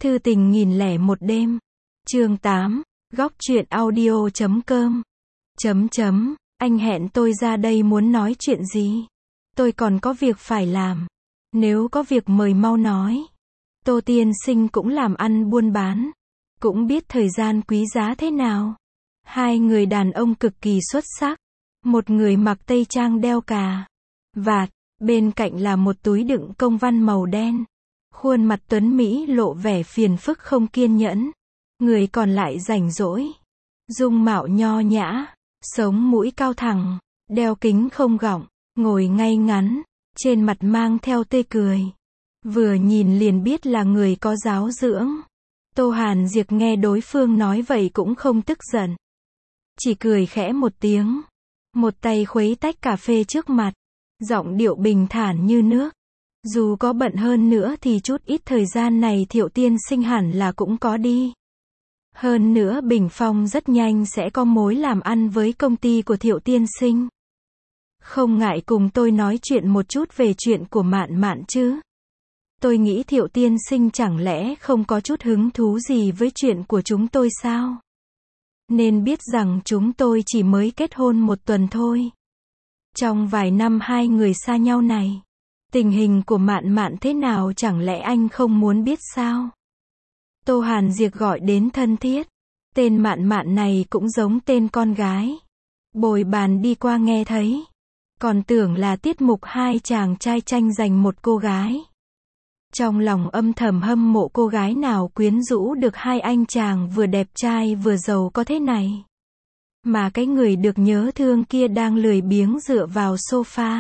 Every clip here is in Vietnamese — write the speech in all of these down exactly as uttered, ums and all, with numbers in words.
Thư tình nghìn lẻ một đêm. Chương tám. Góc truyện audio chấm com. Chấm chấm. Anh hẹn tôi ra đây muốn nói chuyện gì? Tôi còn có việc phải làm. Nếu có việc mời mau nói. Tô tiên sinh cũng làm ăn buôn bán. Cũng biết thời gian quý giá thế nào. Hai người đàn ông cực kỳ xuất sắc. Một người mặc tây trang đeo cà vạt, bên cạnh là một túi đựng công văn màu đen. Khuôn mặt tuấn Mỹ lộ vẻ phiền phức không kiên nhẫn. Người còn lại rảnh rỗi. Dung mạo nho nhã, sống mũi cao thẳng, đeo kính không gọng, ngồi ngay ngắn, trên mặt mang theo tươi cười. Vừa nhìn liền biết là người có giáo dưỡng. Tô Hàn Diệp nghe đối phương nói vậy cũng không tức giận. Chỉ cười khẽ một tiếng. Một tay khuấy tách cà phê trước mặt. Giọng điệu bình thản như nước. Dù có bận hơn nữa thì chút ít thời gian này Thiệu tiên sinh hẳn là cũng có đi. Hơn nữa Bình Phong rất nhanh sẽ có mối làm ăn với công ty của Thiệu tiên sinh. Không ngại cùng tôi nói chuyện một chút về chuyện của Mạn Mạn chứ. Tôi nghĩ Thiệu tiên sinh chẳng lẽ không có chút hứng thú gì với chuyện của chúng tôi sao? Nên biết rằng chúng tôi chỉ mới kết hôn một tuần thôi. Trong vài năm hai người xa nhau này, tình hình của Mạn Mạn thế nào chẳng lẽ anh không muốn biết sao? Tô Hàn Diệp gọi đến thân thiết. Tên Mạn Mạn này cũng giống tên con gái. Bồi bàn đi qua nghe thấy. Còn tưởng là tiết mục hai chàng trai tranh giành một cô gái. Trong lòng âm thầm hâm mộ cô gái nào quyến rũ được hai anh chàng vừa đẹp trai vừa giàu có thế này. Mà cái người được nhớ thương kia đang lười biếng dựa vào sofa.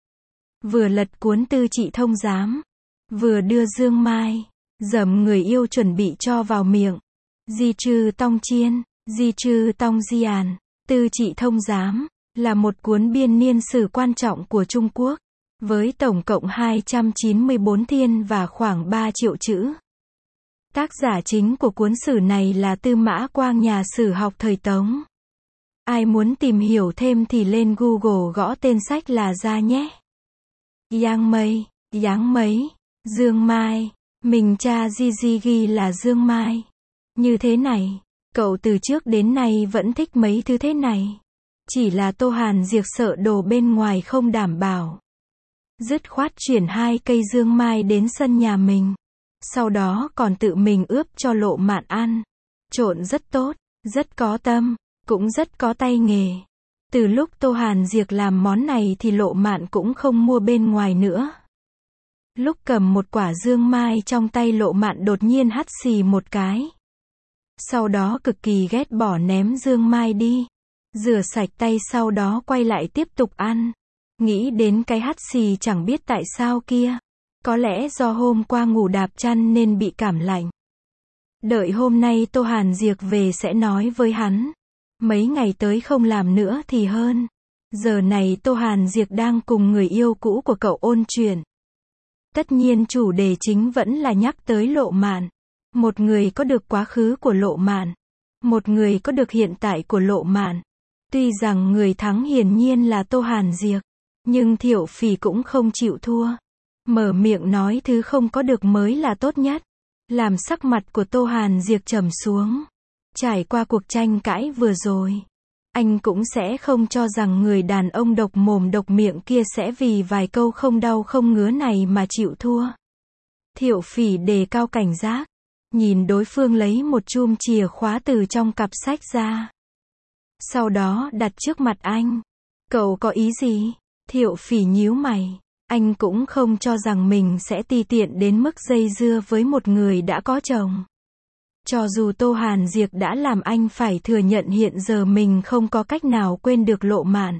Vừa lật cuốn tư trị thông giám. Vừa đưa dương mai, dầm người yêu chuẩn bị cho vào miệng. Di trư tong chiên, di trư tong diàn. Tư trị thông giám là một cuốn biên niên sử quan trọng của Trung Quốc. Với tổng cộng hai trăm chín mươi bốn thiên và khoảng ba triệu chữ. Tác giả chính của cuốn sử này là Tư Mã Quang, nhà sử học thời Tống. Ai muốn tìm hiểu thêm thì lên Google gõ tên sách là ra nhé. Giang Mây, Giáng Mấy, Dương Mai, mình cha Di Di ghi là Dương Mai. Như thế này, cậu từ trước đến nay vẫn thích mấy thứ thế này. Chỉ là Tô Hàn Diệp sợ đồ bên ngoài không đảm bảo. Dứt khoát chuyển hai cây dương mai đến sân nhà mình. Sau đó còn tự mình ướp cho Lộ Mạn ăn. Trộn rất tốt, rất có tâm, cũng rất có tay nghề. Từ lúc Tô Hàn Diệp làm món này thì Lộ Mạn cũng không mua bên ngoài nữa. Lúc cầm một quả dương mai trong tay Lộ Mạn đột nhiên hắt xì một cái. Sau đó cực kỳ ghét bỏ ném dương mai đi. Rửa sạch tay sau đó quay lại tiếp tục ăn. Nghĩ đến cái hắt xì chẳng biết tại sao kia. Có lẽ do hôm qua ngủ đạp chăn nên bị cảm lạnh. Đợi hôm nay Tô Hàn Diệp về sẽ nói với hắn. Mấy ngày tới không làm nữa thì hơn. Giờ này Tô Hàn Diệp đang cùng người yêu cũ của cậu ôn chuyện. Tất nhiên chủ đề chính vẫn là nhắc tới Lộ Mạn. Một người có được quá khứ của Lộ Mạn. Một người có được hiện tại của Lộ Mạn. Tuy rằng người thắng hiển nhiên là Tô Hàn Diệp. Nhưng Thiệu Phỉ cũng không chịu thua. Mở miệng nói thứ không có được mới là tốt nhất. Làm sắc mặt của Tô Hàn Diệp trầm xuống. Trải qua cuộc tranh cãi vừa rồi. Anh cũng sẽ không cho rằng người đàn ông độc mồm độc miệng kia sẽ vì vài câu không đau không ngứa này mà chịu thua. Thiệu Phỉ đề cao cảnh giác. Nhìn đối phương lấy một chum chìa khóa từ trong cặp sách ra. Sau đó đặt trước mặt anh. Cậu có ý gì? Thiệu Phỉ nhíu mày. Anh cũng không cho rằng mình sẽ tùy tiện đến mức dây dưa với một người đã có chồng. Cho dù Tô Hàn Diệp đã làm anh phải thừa nhận hiện giờ mình không có cách nào quên được Lộ Mạn.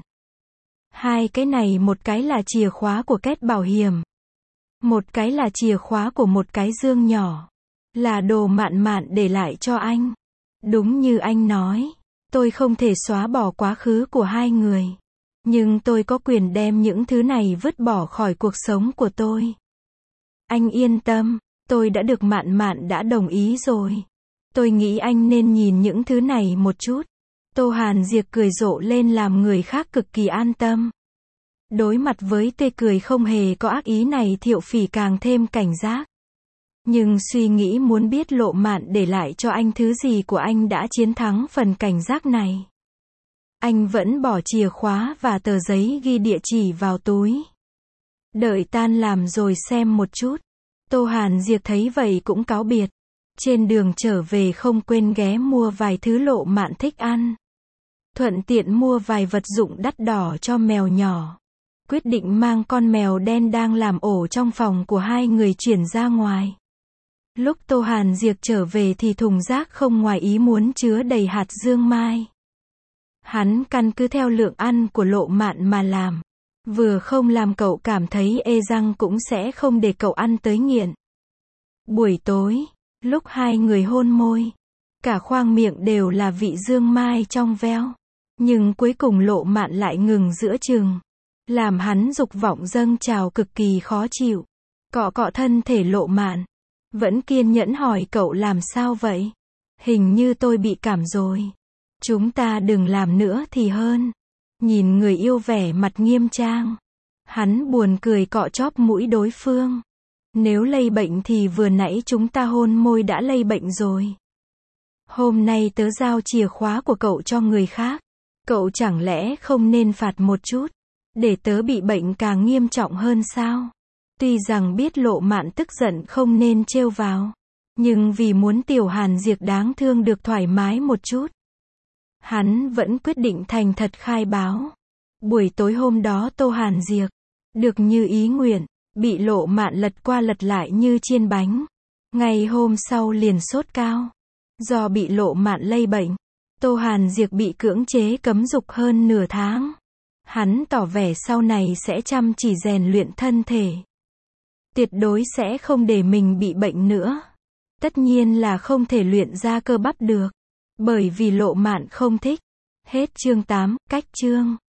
Hai cái này, một cái là chìa khóa của két bảo hiểm. Một cái là chìa khóa của một cái dương nhỏ. Là đồ Mạn Mạn để lại cho anh. Đúng như anh nói. Tôi không thể xóa bỏ quá khứ của hai người. Nhưng tôi có quyền đem những thứ này vứt bỏ khỏi cuộc sống của tôi. Anh yên tâm, tôi đã được Mạn Mạn đã đồng ý rồi. Tôi nghĩ anh nên nhìn những thứ này một chút. Tô Hàn Diệp cười rộ lên làm người khác cực kỳ an tâm. Đối mặt với tê cười không hề có ác ý này, Thiệu Phỉ càng thêm cảnh giác. Nhưng suy nghĩ muốn biết Lộ Mạn để lại cho anh thứ gì của anh đã chiến thắng phần cảnh giác này. Anh vẫn bỏ chìa khóa và tờ giấy ghi địa chỉ vào túi. Đợi tan làm rồi xem một chút. Tô Hàn Diệc thấy vậy cũng cáo biệt. Trên đường trở về không quên ghé mua vài thứ Lộ Mạn thích ăn. Thuận tiện mua vài vật dụng đắt đỏ cho mèo nhỏ. Quyết định mang con mèo đen đang làm ổ trong phòng của hai người chuyển ra ngoài. Lúc Tô Hàn Diệc trở về thì thùng rác không ngoài ý muốn chứa đầy hạt dương mai. Hắn căn cứ theo lượng ăn của Lộ Mạn mà làm. Vừa không làm cậu cảm thấy ê răng cũng sẽ không để cậu ăn tới nghiện. Buổi tối, lúc hai người hôn môi, cả khoang miệng đều là vị dương mai trong veo. Nhưng cuối cùng Lộ Mạn lại ngừng giữa chừng, làm hắn dục vọng dâng trào cực kỳ khó chịu. Cọ cọ thân thể Lộ Mạn, vẫn kiên nhẫn hỏi cậu làm sao vậy? Hình như tôi bị cảm rồi. Chúng ta đừng làm nữa thì hơn. Nhìn người yêu vẻ mặt nghiêm trang, hắn buồn cười cọ chóp mũi đối phương. Nếu lây bệnh thì vừa nãy chúng ta hôn môi đã lây bệnh rồi. Hôm nay tớ giao chìa khóa của cậu cho người khác. Cậu chẳng lẽ không nên phạt một chút, để tớ bị bệnh càng nghiêm trọng hơn sao? Tuy rằng biết Lộ Mạn tức giận không nên trêu vào, nhưng vì muốn Tiểu Hàn Diệc đáng thương được thoải mái một chút, hắn vẫn quyết định thành thật khai báo. Buổi tối hôm đó Tô Hàn Diệc, được như ý nguyện, bị Lộ Mạn lật qua lật lại như chiên bánh. Ngày hôm sau liền sốt cao. Do bị Lộ Mạn lây bệnh, Tô Hàn Diệc bị cưỡng chế cấm dục hơn nửa tháng. Hắn tỏ vẻ sau này sẽ chăm chỉ rèn luyện thân thể. Tuyệt đối sẽ không để mình bị bệnh nữa. Tất nhiên là không thể luyện ra cơ bắp được, bởi vì Lộ Mạn không thích. Hết chương tám, cách chương.